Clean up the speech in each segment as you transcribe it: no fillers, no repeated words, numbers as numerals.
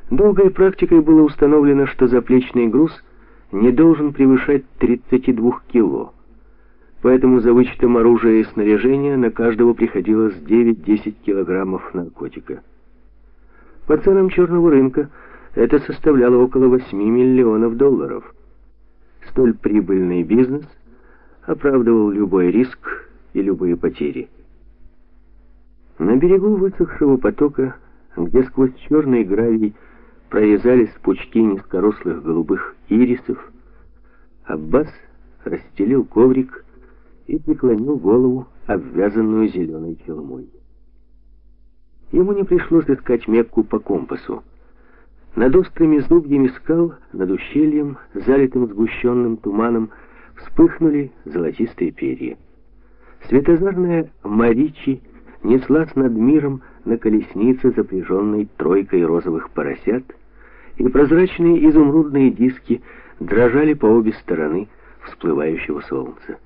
Долгой практикой было установлено, что заплечный груз не должен превышать 32 кило. Поэтому за вычетом оружия и снаряжения на каждого приходилось 9-10 килограммов наркотика. По ценам черного рынка это составляло около 8 миллионов долларов. Столь прибыльный бизнес оправдывал любой риск и любые потери. На берегу высохшего потока, где сквозь черный гравий прорезались пучки низкорослых голубых ирисов, Аббас расстелил коврик и преклонил голову, обвязанную зеленой челмой. Ему не пришлось искать Мекку по компасу. Над острыми зубьями скал, над ущельем, залитым сгущенным туманом, вспыхнули золотистые перья. Светозарная Маричи неслась над миром на колеснице, запряженной тройкой розовых поросят, и прозрачные изумрудные диски дрожали по обе стороны всплывающего солнца.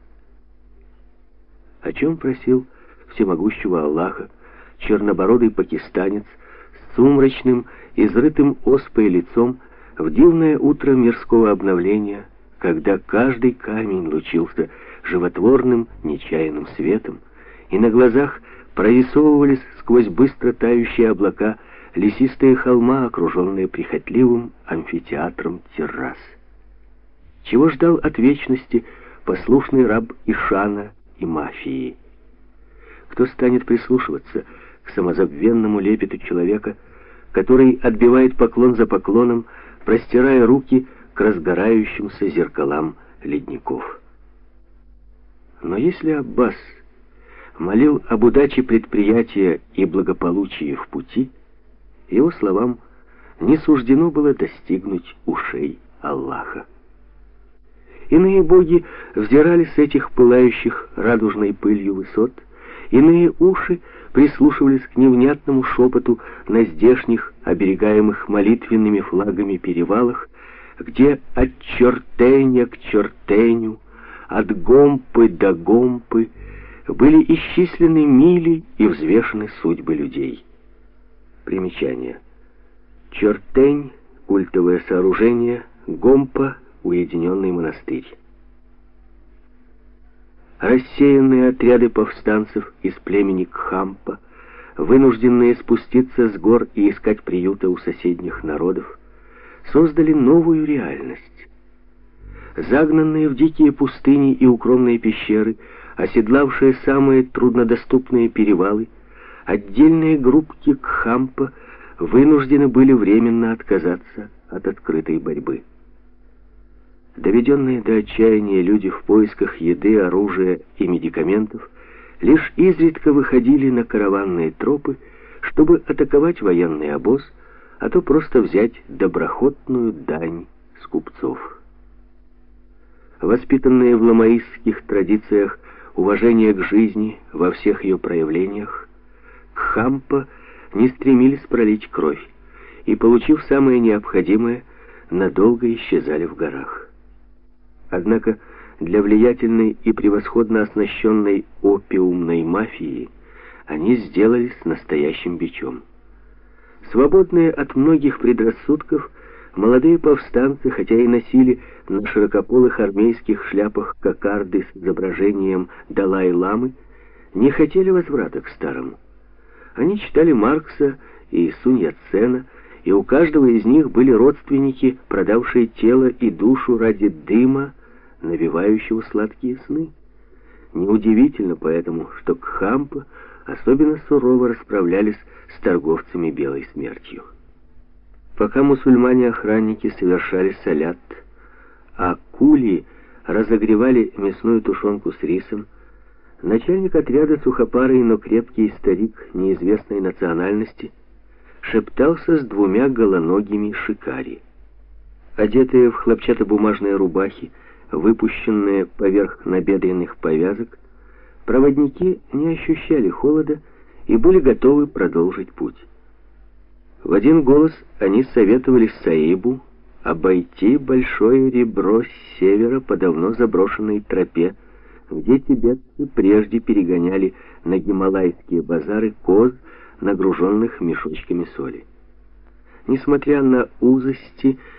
О чем просил всемогущего Аллаха чернобородый пакистанец с сумрачным, изрытым оспой лицом в дивное утро мирского обновления, когда каждый камень лучился животворным, нечаянным светом, и на глазах прорисовывались сквозь быстро тающие облака лесистые холма, окруженные прихотливым амфитеатром террас. Чего ждал от вечности послушный раб Ишана и мафии? Кто станет прислушиваться к самозабвенному лепету человека, который отбивает поклон за поклоном, простирая руки к разгорающимся зеркалам ледников? Но если Аббас молил об удаче предприятия и благополучии в пути, его словам не суждено было достигнуть ушей Аллаха. Иные боги взирали с этих пылающих радужной пылью высот, иные уши прислушивались к невнятному шепоту на здешних, оберегаемых молитвенными флагами перевалах, где от чертеня к чертеню, от гомпы до гомпы были исчислены мили и взвешены судьбы людей. Примечание. Чертень — культовое сооружение, гомпа — уединенный монастырь. Рассеянные отряды повстанцев из племени Кхампа, вынужденные спуститься с гор и искать приюта у соседних народов, создали новую реальность. Загнанные в дикие пустыни и укромные пещеры, оседлавшие самые труднодоступные перевалы, отдельные группки Кхампа вынуждены были временно отказаться от открытой борьбы. Доведенные до отчаяния люди в поисках еды, оружия и медикаментов лишь изредка выходили на караванные тропы, чтобы атаковать военный обоз, а то просто взять доброхотную дань с купцов. Воспитанные в ламаистских традициях уважение к жизни во всех ее проявлениях, Кхампа не стремились пролить кровь и, получив самое необходимое, надолго исчезали в горах. Однако для влиятельной и превосходно оснащенной опиумной мафии они сделались настоящим бичом. Свободные от многих предрассудков, молодые повстанцы, хотя и носили на широкополых армейских шляпах кокарды с изображением Далай-ламы, не хотели возврата к старому. Они читали Маркса и Сунь Яцена, и у каждого из них были родственники, продавшие тело и душу ради дыма, навевающего сладкие сны. Неудивительно поэтому, что Кхампа особенно сурово расправлялись с торговцами белой смертью. Пока мусульмане-охранники совершали салят, а кули разогревали мясную тушенку с рисом, начальник отряда, сухопарый, но крепкий старик неизвестной национальности, шептался с двумя голоногими шикари. Одетые в хлопчатобумажные рубахи, выпущенные поверх набедренных повязок, проводники не ощущали холода и были готовы продолжить путь. В один голос они советовали Саибу обойти большое ребро с севера по давно заброшенной тропе, где тибетцы прежде перегоняли на гималайские базары коз, нагруженных мешочками соли. несмотря на узости